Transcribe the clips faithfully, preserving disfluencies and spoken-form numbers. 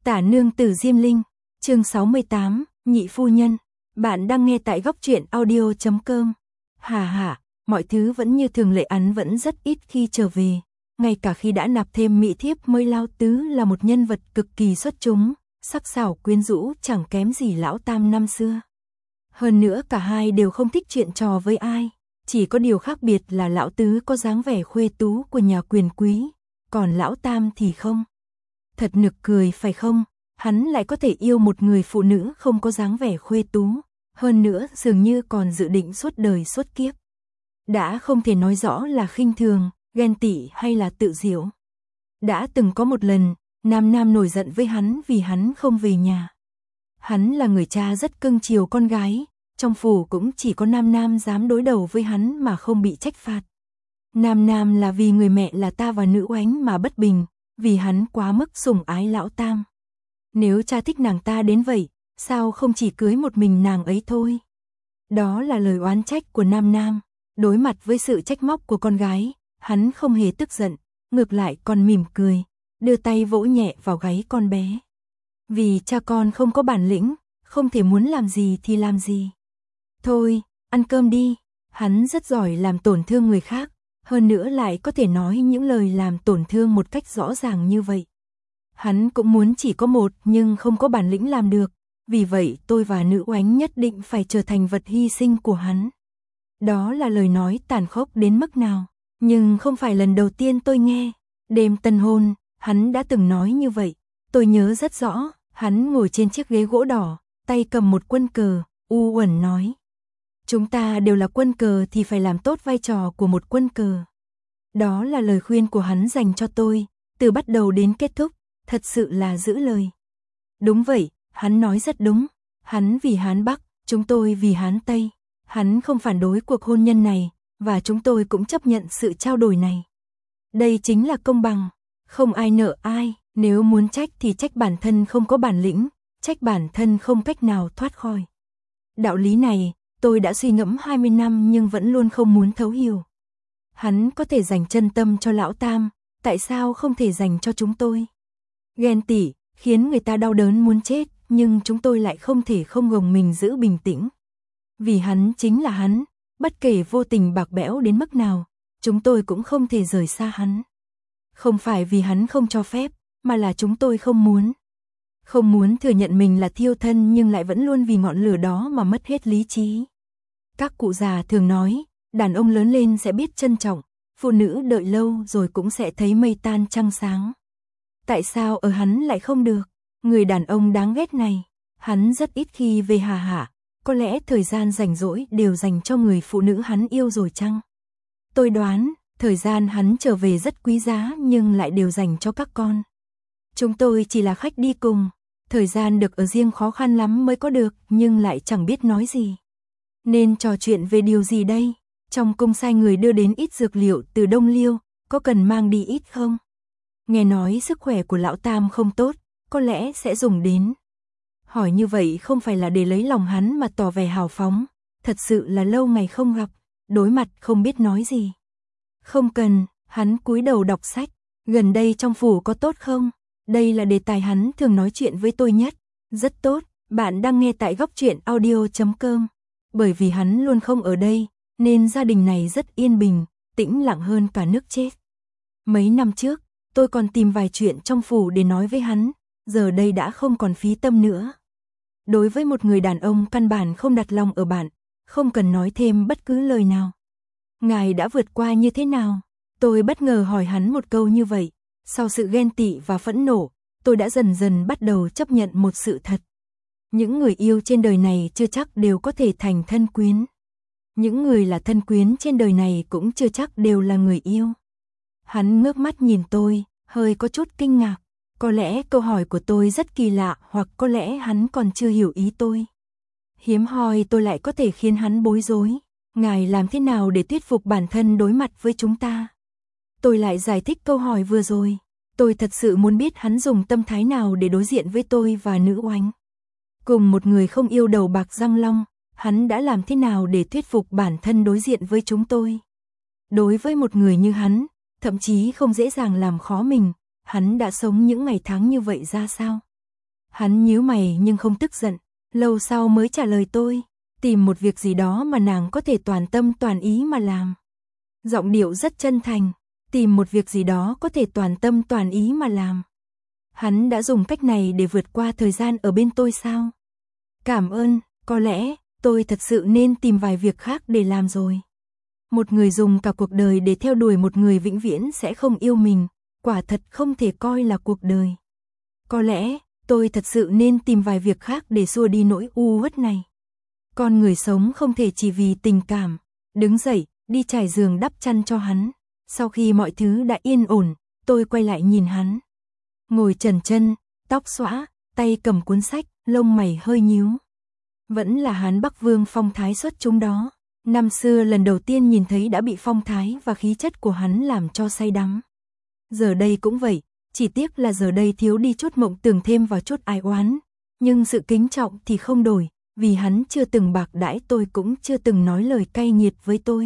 Tả nương tử Diêm Linh, chương sáu mươi tám, nhị phu nhân. Bạn đang nghe tại góc truyện audio chấm com. Hà hà, mọi thứ vẫn như thường lệ, án vẫn rất ít khi trở về. Ngay cả khi đã nạp thêm mỹ thiếp mới, Lão Tứ là một nhân vật cực kỳ xuất chúng, sắc sảo quyến rũ chẳng kém gì Lão Tam năm xưa. Hơn nữa cả hai đều không thích chuyện trò với ai, chỉ có điều khác biệt là Lão Tứ có dáng vẻ khuê tú của nhà quyền quý, còn Lão Tam thì không. Thật nực cười phải không, hắn lại có thể yêu một người phụ nữ không có dáng vẻ khuê tú, hơn nữa dường như còn dự định suốt đời suốt kiếp. Đã không thể nói rõ là khinh thường, ghen tị hay là tự giễu. Đã từng có một lần, Nam Nam nổi giận với hắn vì hắn không về nhà. Hắn là người cha rất cưng chiều con gái, trong phủ cũng chỉ có Nam Nam dám đối đầu với hắn mà không bị trách phạt. Nam Nam là vì người mẹ là ta và Nữ Oánh mà bất bình, vì hắn quá mức sủng ái Lão Tam. Nếu cha thích nàng ta đến vậy, sao không chỉ cưới một mình nàng ấy thôi? Đó là lời oán trách của Nam Nam. Đối mặt với sự trách móc của con gái, hắn không hề tức giận, ngược lại còn mỉm cười, đưa tay vỗ nhẹ vào gáy con bé. Vì cha con không có bản lĩnh, không thể muốn làm gì thì làm gì. Thôi, ăn cơm đi. Hắn rất giỏi làm tổn thương người khác, hơn nữa lại có thể nói những lời làm tổn thương một cách rõ ràng như vậy. Hắn cũng muốn chỉ có một nhưng không có bản lĩnh làm được, vì vậy tôi và Nữ Oánh nhất định phải trở thành vật hy sinh của hắn. Đó là lời nói tàn khốc đến mức nào, nhưng không phải lần đầu tiên tôi nghe. Đêm tân hôn, hắn đã từng nói như vậy, tôi nhớ rất rõ, hắn ngồi trên chiếc ghế gỗ đỏ, tay cầm một quân cờ, u uẩn nói. Chúng ta đều là quân cờ thì phải làm tốt vai trò của một quân cờ. Đó là lời khuyên của hắn dành cho tôi, từ bắt đầu đến kết thúc, thật sự là giữ lời. Đúng vậy, hắn nói rất đúng, hắn vì Hán Bắc, chúng tôi vì Hán Tây. Hắn không phản đối cuộc hôn nhân này, và chúng tôi cũng chấp nhận sự trao đổi này. Đây chính là công bằng, không ai nợ ai, nếu muốn trách thì trách bản thân không có bản lĩnh, trách bản thân không cách nào thoát khỏi. Đạo lý này, tôi đã suy ngẫm hai mươi năm nhưng vẫn luôn không muốn thấu hiểu. Hắn có thể dành chân tâm cho Lão Tam, tại sao không thể dành cho chúng tôi? Ghen tị, khiến người ta đau đớn muốn chết, nhưng chúng tôi lại không thể không gồng mình giữ bình tĩnh. Vì hắn chính là hắn, bất kể vô tình bạc bẽo đến mức nào, chúng tôi cũng không thể rời xa hắn. Không phải vì hắn không cho phép, mà là chúng tôi không muốn. Không muốn thừa nhận mình là thiêu thân nhưng lại vẫn luôn vì ngọn lửa đó mà mất hết lý trí. Các cụ già thường nói, đàn ông lớn lên sẽ biết trân trọng, phụ nữ đợi lâu rồi cũng sẽ thấy mây tan trăng sáng. Tại sao ở hắn lại không được? Người đàn ông đáng ghét này, hắn rất ít khi về Hà Hạ. Có lẽ thời gian rảnh rỗi đều dành cho người phụ nữ hắn yêu rồi chăng? Tôi đoán, thời gian hắn trở về rất quý giá nhưng lại đều dành cho các con. Chúng tôi chỉ là khách đi cùng, thời gian được ở riêng khó khăn lắm mới có được nhưng lại chẳng biết nói gì. Nên trò chuyện về điều gì đây? Trong cung sai người đưa đến ít dược liệu từ Đông Liêu, có cần mang đi ít không? Nghe nói sức khỏe của Lão Tam không tốt, có lẽ sẽ dùng đến. Hỏi như vậy không phải là để lấy lòng hắn mà tỏ vẻ hào phóng, thật sự là lâu ngày không gặp, đối mặt không biết nói gì. Không cần, hắn cúi đầu đọc sách, gần đây trong phủ có tốt không? Đây là đề tài hắn thường nói chuyện với tôi nhất. Rất tốt, bạn đang nghe tại góc truyện audio chấm com. Bởi vì hắn luôn không ở đây, nên gia đình này rất yên bình, tĩnh lặng hơn cả nước chết. Mấy năm trước, tôi còn tìm vài chuyện trong phủ để nói với hắn, giờ đây đã không còn phí tâm nữa. Đối với một người đàn ông căn bản không đặt lòng ở bạn, không cần nói thêm bất cứ lời nào. Ngài đã vượt qua như thế nào? Tôi bất ngờ hỏi hắn một câu như vậy. Sau sự ghen tị và phẫn nộ, tôi đã dần dần bắt đầu chấp nhận một sự thật. Những người yêu trên đời này chưa chắc đều có thể thành thân quyến. Những người là thân quyến trên đời này cũng chưa chắc đều là người yêu. Hắn ngước mắt nhìn tôi, hơi có chút kinh ngạc. Có lẽ câu hỏi của tôi rất kỳ lạ hoặc có lẽ hắn còn chưa hiểu ý tôi. Hiếm hoi tôi lại có thể khiến hắn bối rối. Ngài làm thế nào để thuyết phục bản thân đối mặt với chúng ta? Tôi lại giải thích câu hỏi vừa rồi. Tôi thật sự muốn biết hắn dùng tâm thái nào để đối diện với tôi và Nữ Oánh. Cùng một người không yêu đầu bạc răng long, hắn đã làm thế nào để thuyết phục bản thân đối diện với chúng tôi? Đối với một người như hắn, thậm chí không dễ dàng làm khó mình, hắn đã sống những ngày tháng như vậy ra sao? Hắn nhíu mày nhưng không tức giận, lâu sau mới trả lời tôi, tìm một việc gì đó mà nàng có thể toàn tâm toàn ý mà làm. Giọng điệu rất chân thành, tìm một việc gì đó có thể toàn tâm toàn ý mà làm. Hắn đã dùng cách này để vượt qua thời gian ở bên tôi sao? Cảm ơn, có lẽ tôi thật sự nên tìm vài việc khác để làm rồi. Một người dùng cả cuộc đời để theo đuổi một người vĩnh viễn sẽ không yêu mình, quả thật không thể coi là cuộc đời. Có lẽ tôi thật sự nên tìm vài việc khác để xua đi nỗi u uất này. Con người sống không thể chỉ vì tình cảm. Đứng dậy, đi trải giường đắp chăn cho hắn. Sau khi mọi thứ đã yên ổn, tôi quay lại nhìn hắn. Ngồi chần chân, tóc xõa, tay cầm cuốn sách, lông mày hơi nhíu. Vẫn là Hán Bắc Vương phong thái xuất chúng đó. Năm xưa lần đầu tiên nhìn thấy đã bị phong thái và khí chất của hắn làm cho say đắm. Giờ đây cũng vậy, chỉ tiếc là giờ đây thiếu đi chút mộng tưởng thêm vào chút ai oán. Nhưng sự kính trọng thì không đổi, vì hắn chưa từng bạc đãi tôi cũng chưa từng nói lời cay nghiệt với tôi.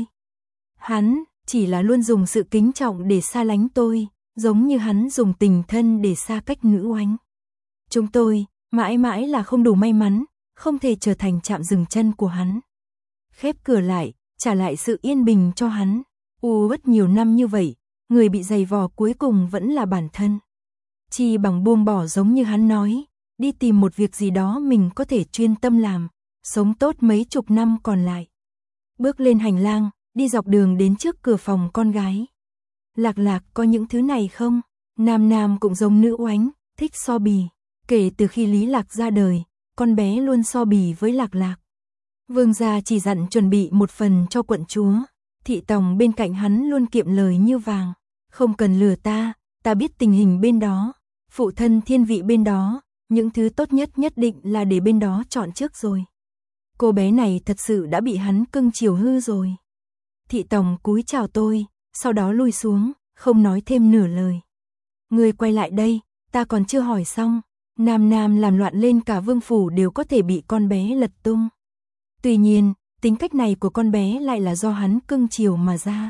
Hắn chỉ là luôn dùng sự kính trọng để xa lánh tôi, giống như hắn dùng tình thân để xa cách nữ oánh. Chúng tôi, mãi mãi là không đủ may mắn, không thể trở thành chạm dừng chân của hắn. Khép cửa lại, trả lại sự yên bình cho hắn. U uất nhiều năm như vậy, người bị dày vò cuối cùng vẫn là bản thân. Chi bằng buông bỏ giống như hắn nói, đi tìm một việc gì đó mình có thể chuyên tâm làm, sống tốt mấy chục năm còn lại. Bước lên hành lang, đi dọc đường đến trước cửa phòng con gái. Lạc Lạc có những thứ này không? Nam Nam cũng giống nữ oánh, thích so bì. Kể từ khi Lý Lạc ra đời, con bé luôn so bì với Lạc Lạc. Vương gia chỉ dặn chuẩn bị một phần cho quận chúa. Thị tòng bên cạnh hắn luôn kiệm lời như vàng. Không cần lừa ta, ta biết tình hình bên đó. Phụ thân thiên vị bên đó, những thứ tốt nhất nhất định là để bên đó chọn trước rồi. Cô bé này thật sự đã bị hắn cưng chiều hư rồi. Thị tòng cúi chào tôi, sau đó lui xuống, không nói thêm nửa lời. Người quay lại đây, ta còn chưa hỏi xong. Nam Nam làm loạn lên cả vương phủ đều có thể bị con bé lật tung. Tuy nhiên, tính cách này của con bé lại là do hắn cưng chiều mà ra.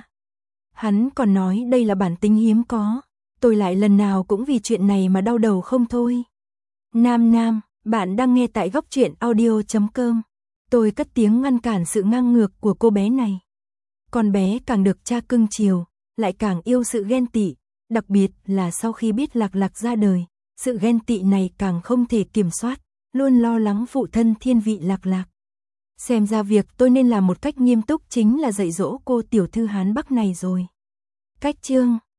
Hắn còn nói đây là bản tính hiếm có. Tôi lại lần nào cũng vì chuyện này mà đau đầu không thôi. Nam Nam, bạn đang nghe tại góc truyện audio chấm com. Tôi cất tiếng ngăn cản sự ngang ngược của cô bé này. Con bé càng được cha cưng chiều, lại càng yêu sự ghen tị, đặc biệt là sau khi biết Lạc Lạc ra đời, sự ghen tị này càng không thể kiểm soát, luôn lo lắng phụ thân thiên vị Lạc Lạc. Xem ra việc tôi nên làm một cách nghiêm túc chính là dạy dỗ cô tiểu thư Hán Bắc này rồi. Cách chương